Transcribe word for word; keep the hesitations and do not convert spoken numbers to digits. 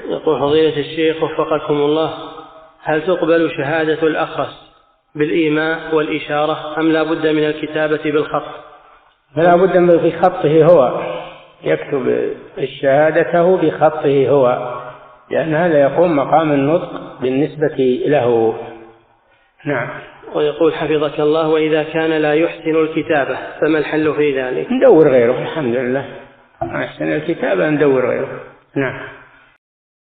يقول فضيلة الشيخ وفقكم الله، هل تقبل شهادة الأخرس بالإيماء والإشارة أم لا بد من الكتابة بالخط؟ فلا بد من بخطه هو، يكتب الشهادته بخطه هو، لأن هذا يقوم مقام النطق بالنسبة له. نعم. ويقول حفظك الله، وإذا كان لا يحسن الكتابة فما الحل في ذلك؟ ندور غيره. الحمد لله، أحسن الكتابة ندور غيره. نعم.